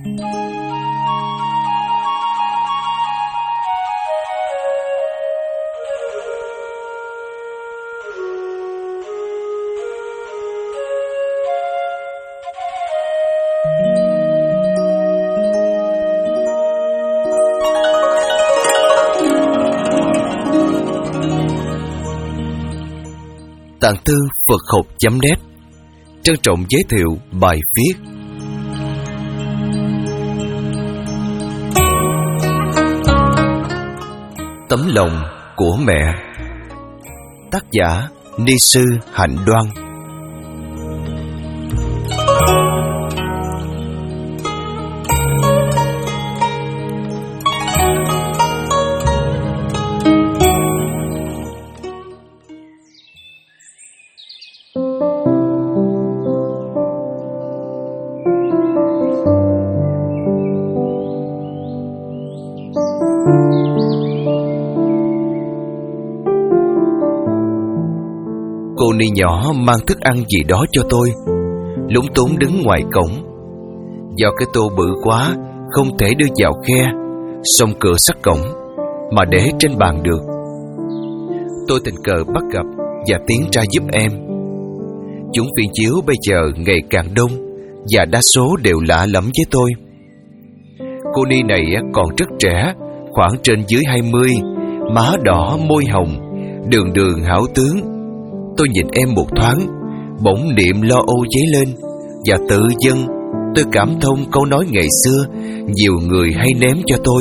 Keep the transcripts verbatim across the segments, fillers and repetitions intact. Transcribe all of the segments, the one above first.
Tạng Thư Phật Học chấm net trân trọng giới thiệu bài viết Tấm lòng của mẹ. Tác giả Ni sư Hạnh Đoan. Cô Ni nhỏ mang thức ăn gì đó cho tôi, lúng túng đứng ngoài cổng. Do cái tô bự quá, không thể đưa vào khe, xông cửa sắt cổng, mà để trên bàn được. Tôi tình cờ bắt gặp và tiến ra giúp em. Chúng phim chiếu bây giờ ngày càng đông, và đa số đều lạ lẫm với tôi. Cô Ni này còn rất trẻ, khoảng trên dưới hai mươi, má đỏ môi hồng, đường đường hảo tướng. Tôi nhìn em một thoáng, bỗng niệm lo âu dấy lên, và tự dưng tôi cảm thông câu nói ngày xưa nhiều người hay ném cho tôi: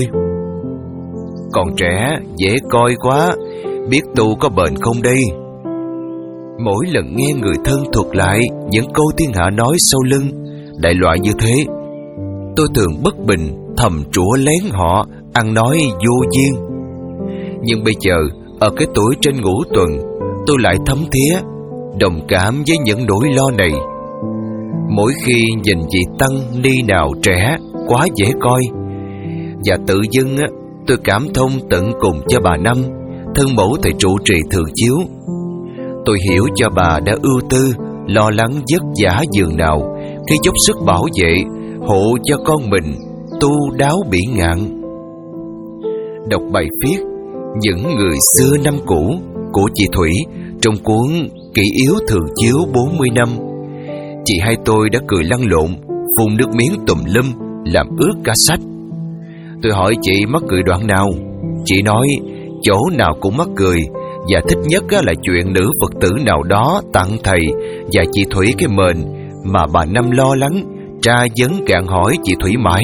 còn trẻ dễ coi quá, biết tu có bền không đây. Mỗi lần nghe người thân thuật lại những câu thiên hạ nói sau lưng đại loại như thế, tôi thường bất bình, thầm trủa lén họ ăn nói vô duyên. Nhưng bây giờ ở cái tuổi trên ngũ tuần, tôi lại thấm thía, đồng cảm với những nỗi lo này. Mỗi khi nhìn vị tăng ni nào trẻ, quá dễ coi, và tự dưng tôi cảm thông tận cùng cho bà Năm, thân mẫu thầy trụ trì thường chiếu. Tôi hiểu cho bà đã ưu tư, lo lắng vất vả dường nào khi dốc sức bảo vệ, hộ cho con mình tu đáo bỉ ngạn. Đọc bài viết Những người xưa năm cũ của chị Thủy trong cuốn Kỷ yếu thường chiếu bốn mươi năm, chị hai tôi đã cười lăn lộn, phun nước miếng tùm lum, làm ướt cả sách. Tôi hỏi chị mắc cười đoạn nào, chị nói chỗ nào cũng mắc cười, và thích nhất là chuyện nữ Phật tử nào đó tặng thầy và chị Thủy cái mền mà bà Năm lo lắng, tra vấn gạn hỏi chị Thủy mãi.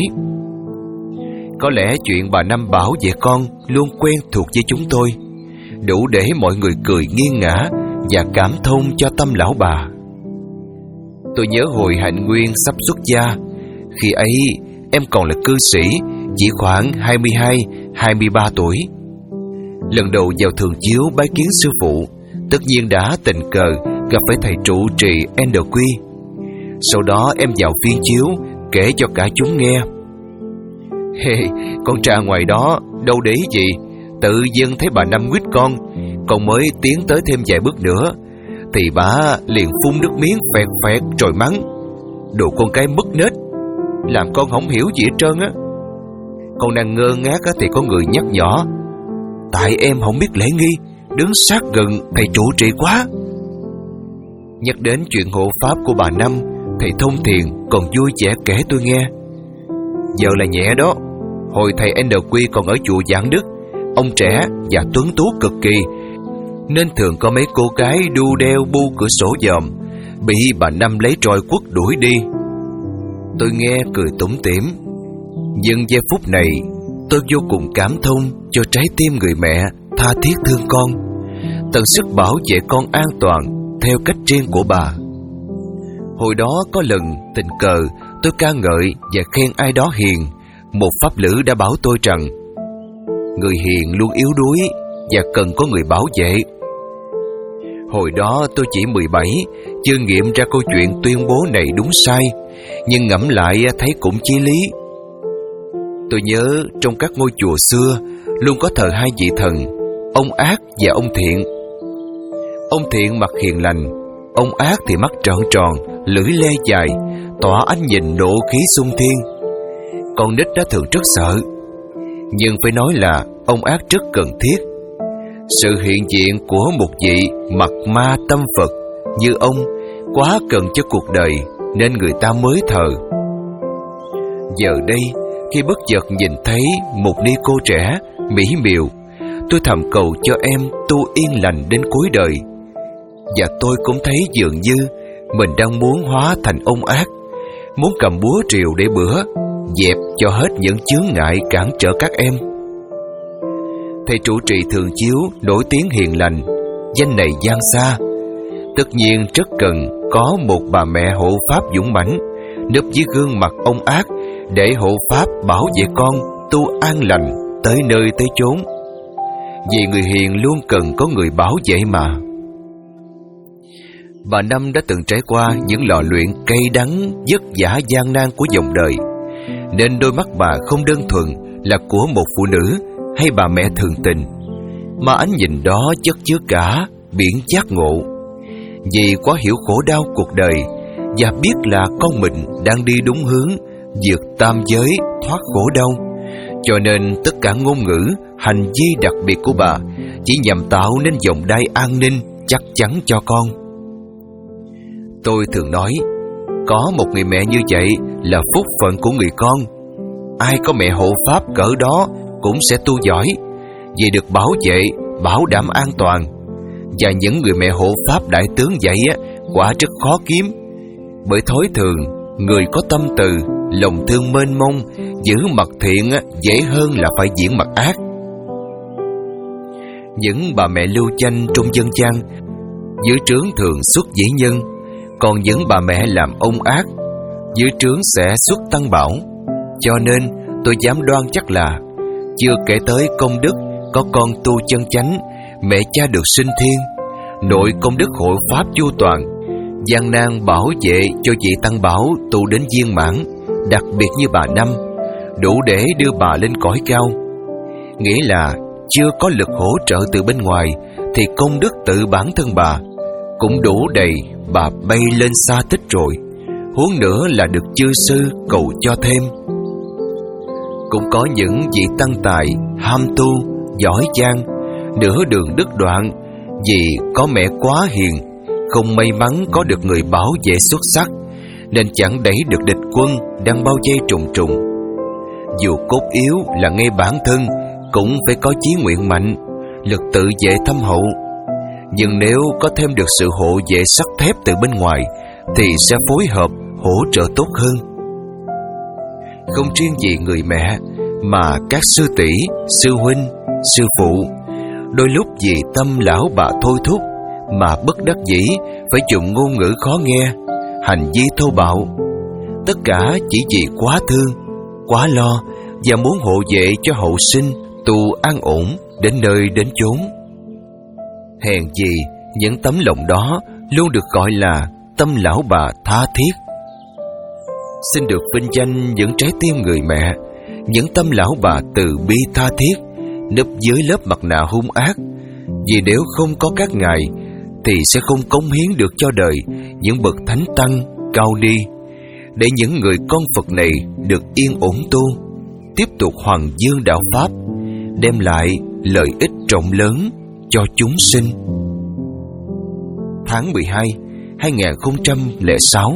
Có lẽ chuyện bà Năm bảo vệ con luôn quen thuộc với chúng tôi, đủ để mọi người cười nghiêng ngã và cảm thông cho tâm lão bà. Tôi nhớ hồi Hạnh Nguyên sắp xuất gia, khi ấy em còn là cư sĩ, chỉ khoảng hai mươi hai hai mươi ba tuổi. Lần đầu vào thường chiếu bái kiến sư phụ, tất nhiên đã tình cờ gặp phải thầy trụ trì en quy. Sau đó em vào phiên chiếu kể cho cả chúng nghe. Hey, con tra ngoài đó đâu để ý gì, tự dưng thấy bà Năm quýt con, con mới tiến tới thêm vài bước nữa thì bà liền phun nước miếng phẹt phẹt rồi mắng: đồ con cái mất nết, làm con không hiểu gì hết trơn á. Con đang ngơ ngác thì có người nhắc nhỏ: tại em không biết lễ nghi, đứng sát gần thầy trụ trì quá. Nhắc đến chuyện hộ pháp của bà Năm, thầy Thông Thiền còn vui vẻ kể tôi nghe: giờ là nhẹ đó, hồi thầy en quy còn ở chùa Giảng Đức, ông trẻ và tuấn tú cực kỳ, nên thường có mấy cô gái đu đeo bu cửa sổ dòm, bị bà Năm lấy roi quất đuổi đi. Tôi nghe cười tủm tỉm, nhưng giây phút này tôi vô cùng cảm thông cho trái tim người mẹ tha thiết thương con, tận sức bảo vệ con an toàn theo cách riêng của bà. Hồi đó có lần tình cờ tôi ca ngợi và khen ai đó hiền, một pháp lữ đã bảo tôi rằng người hiền luôn yếu đuối và cần có người bảo vệ. Hồi đó tôi chỉ mười bảy, chưa nghiệm ra câu chuyện tuyên bố này đúng sai, nhưng ngẫm lại thấy cũng chí lý. Tôi nhớ trong các ngôi chùa xưa luôn có thờ hai vị thần, ông Ác và ông Thiện. Ông Thiện mặt hiền lành, ông Ác thì mắt trợn tròn, lưỡi lê dài, tỏa ánh nhìn nộ khí xung thiên. con nít đã thường rất sợ. Nhưng phải nói là ông ác rất cần thiết. Sự hiện diện của một vị mặt ma tâm Phật như ông quá cần cho cuộc đời, nên người ta mới thờ. Giờ đây, khi bất chợt nhìn thấy một ni cô trẻ mỹ miều, tôi thầm cầu cho em tu yên lành đến cuối đời. Và tôi cũng thấy dường như mình đang muốn hóa thành ông ác, muốn cầm búa rìu để bữa, dẹp cho hết những chướng ngại cản trở các em. Thầy trụ trì thường chiếu nổi tiếng hiền lành, danh này vang xa. Tất nhiên rất cần có một bà mẹ hộ pháp dũng mãnh núp dưới gương mặt ông ác để hộ pháp bảo vệ con tu an lành tới nơi tới chốn. Vì người hiền luôn cần có người bảo vệ mà. Bà Năm đã từng trải qua những lò luyện cay đắng, vất vả gian nan của dòng đời, nên đôi mắt bà không đơn thuần là của một phụ nữ hay bà mẹ thường tình, mà ánh nhìn đó chất chứa cả biển giác ngộ. Vì quá hiểu khổ đau cuộc đời và biết là con mình đang đi đúng hướng, vượt tam giới, thoát khổ đau, cho nên tất cả ngôn ngữ, hành vi đặc biệt của bà chỉ nhằm tạo nên vòng đai an ninh chắc chắn cho con. Tôi thường nói, có một người mẹ như vậy là phúc phận của người con. Ai có mẹ hộ pháp cỡ đó cũng sẽ tu giỏi, vì được bảo vệ, bảo đảm an toàn. Và những người mẹ hộ pháp đại tướng vậy á, quả rất khó kiếm. Bởi thói thường, người có tâm từ, lòng thương mênh mông, giữ mặt thiện á, dễ hơn là phải diễn mặt ác. Những bà mẹ lưu danh trong dân gian, dưới trướng thường xuất dĩ nhân, còn những bà mẹ làm ông ác, dưới trướng sẽ xuất tăng bảo. Cho nên tôi dám đoan chắc là chưa kể tới công đức có con tu chân chánh, mẹ cha được sinh thiên, nội công đức hộ pháp chu toàn, gian nan bảo vệ cho vị tăng bảo tu đến viên mãn, đặc biệt như bà Năm, đủ để đưa bà lên cõi cao. Nghĩa là chưa có lực hỗ trợ từ bên ngoài, thì công đức tự bản thân bà cũng đủ đầy bà bay lên xa tích rồi, huống nữa là được chư sư cầu cho thêm. Cũng có những vị tăng tài ham tu, giỏi giang, nửa đường đứt đoạn vì có mẹ quá hiền, không may mắn có được người bảo vệ xuất sắc, nên chẳng đẩy được địch quân đang bao vây trùng trùng. Dù cốt yếu là ngay bản thân cũng phải có chí nguyện mạnh, lực tự vệ thâm hậu. Nhưng nếu có thêm được sự hộ vệ sắt thép từ bên ngoài, thì sẽ phối hợp hỗ trợ tốt hơn. Không riêng gì người mẹ, mà các sư tỷ, sư huynh, sư phụ, đôi lúc vì tâm lão bà thôi thúc mà bất đắc dĩ phải dùng ngôn ngữ khó nghe, hành vi thô bạo, tất cả chỉ vì quá thương, quá lo và muốn hộ vệ cho hậu sinh tu an ổn đến nơi đến chốn. Hèn gì những tấm lòng đó luôn được gọi là tâm lão bà tha thiết. Xin được vinh danh những trái tim người mẹ, những tâm lão bà từ bi tha thiết, núp dưới lớp mặt nạ hung ác. Vì nếu không có các ngài thì sẽ không cống hiến được cho đời những bậc thánh tăng cao ni, để những người con Phật này được yên ổn tu, tiếp tục hoàng dương đạo pháp, đem lại lợi ích rộng lớn cho chúng sinh. Tháng mười hai, hai nghìn không trăm lẻ sáu.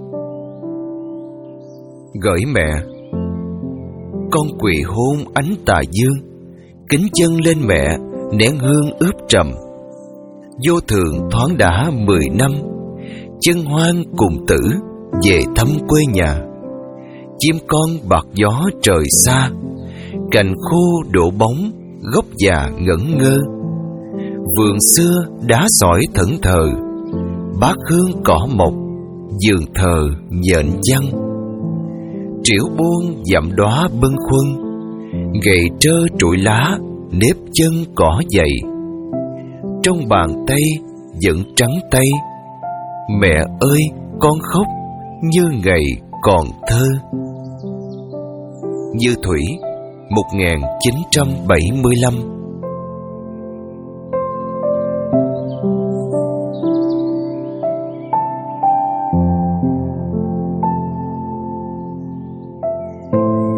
Gửi mẹ. Con quỳ hôn ánh tà dương, kính chân lên mẹ, nén hương ướp trầm. Vô thường thoáng đã mười năm, chân hoang cùng tử về thăm quê nhà. Chim con bạc gió trời xa, cành khô đổ bóng, gốc già ngẩn ngơ. Vườn xưa đá sỏi thẫn thờ, bát hương cỏ mọc, giường thờ nhện văng. Triểu buông dặm đóa bâng khuâng, gậy trơ trụi lá, nếp chân cỏ dày. Trong bàn tay vẫn trắng tay, mẹ ơi con khóc như ngày còn thơ. Như Thủy, một nghìn chín trăm bảy mươi lăm.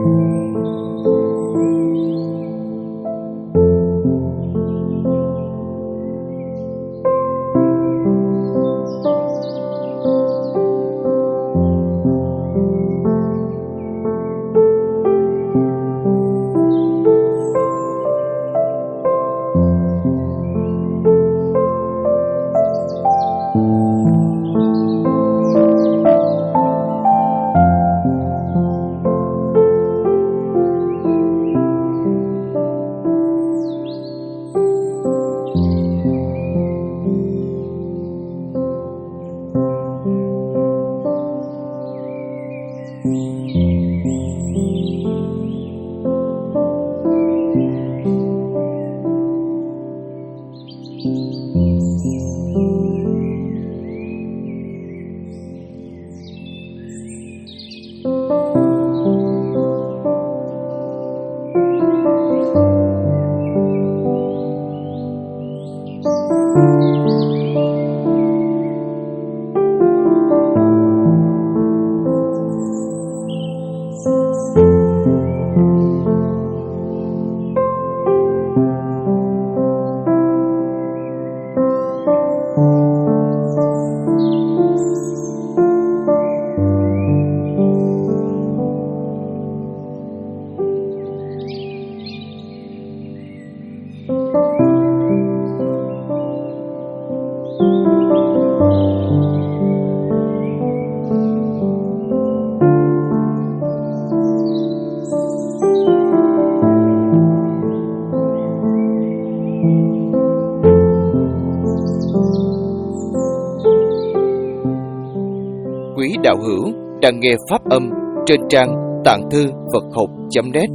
Quý đạo hữu đang nghe pháp âm trên trang tạng thư Phật học chấm net.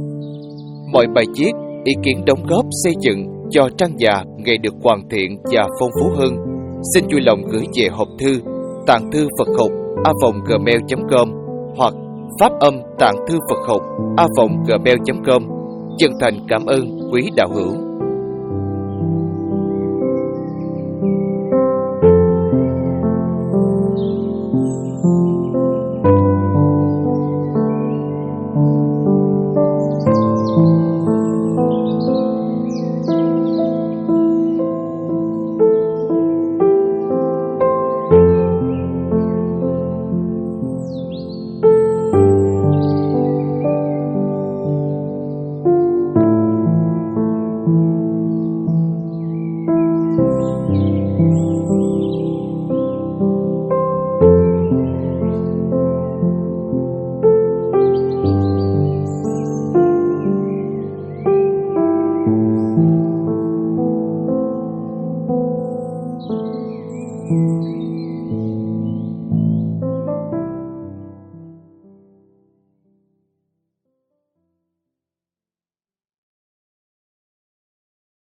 Mọi bài viết, ý kiến đóng góp xây dựng cho trang nhà ngày được hoàn thiện và phong phú hơn, xin vui lòng gửi về hộp thư tạng thư Phật học a vòng gmail chấm com hoặc pháp âm tạng thư Phật học a vòng gmail chấm com. Chân thành cảm ơn quý đạo hữu. Thank you.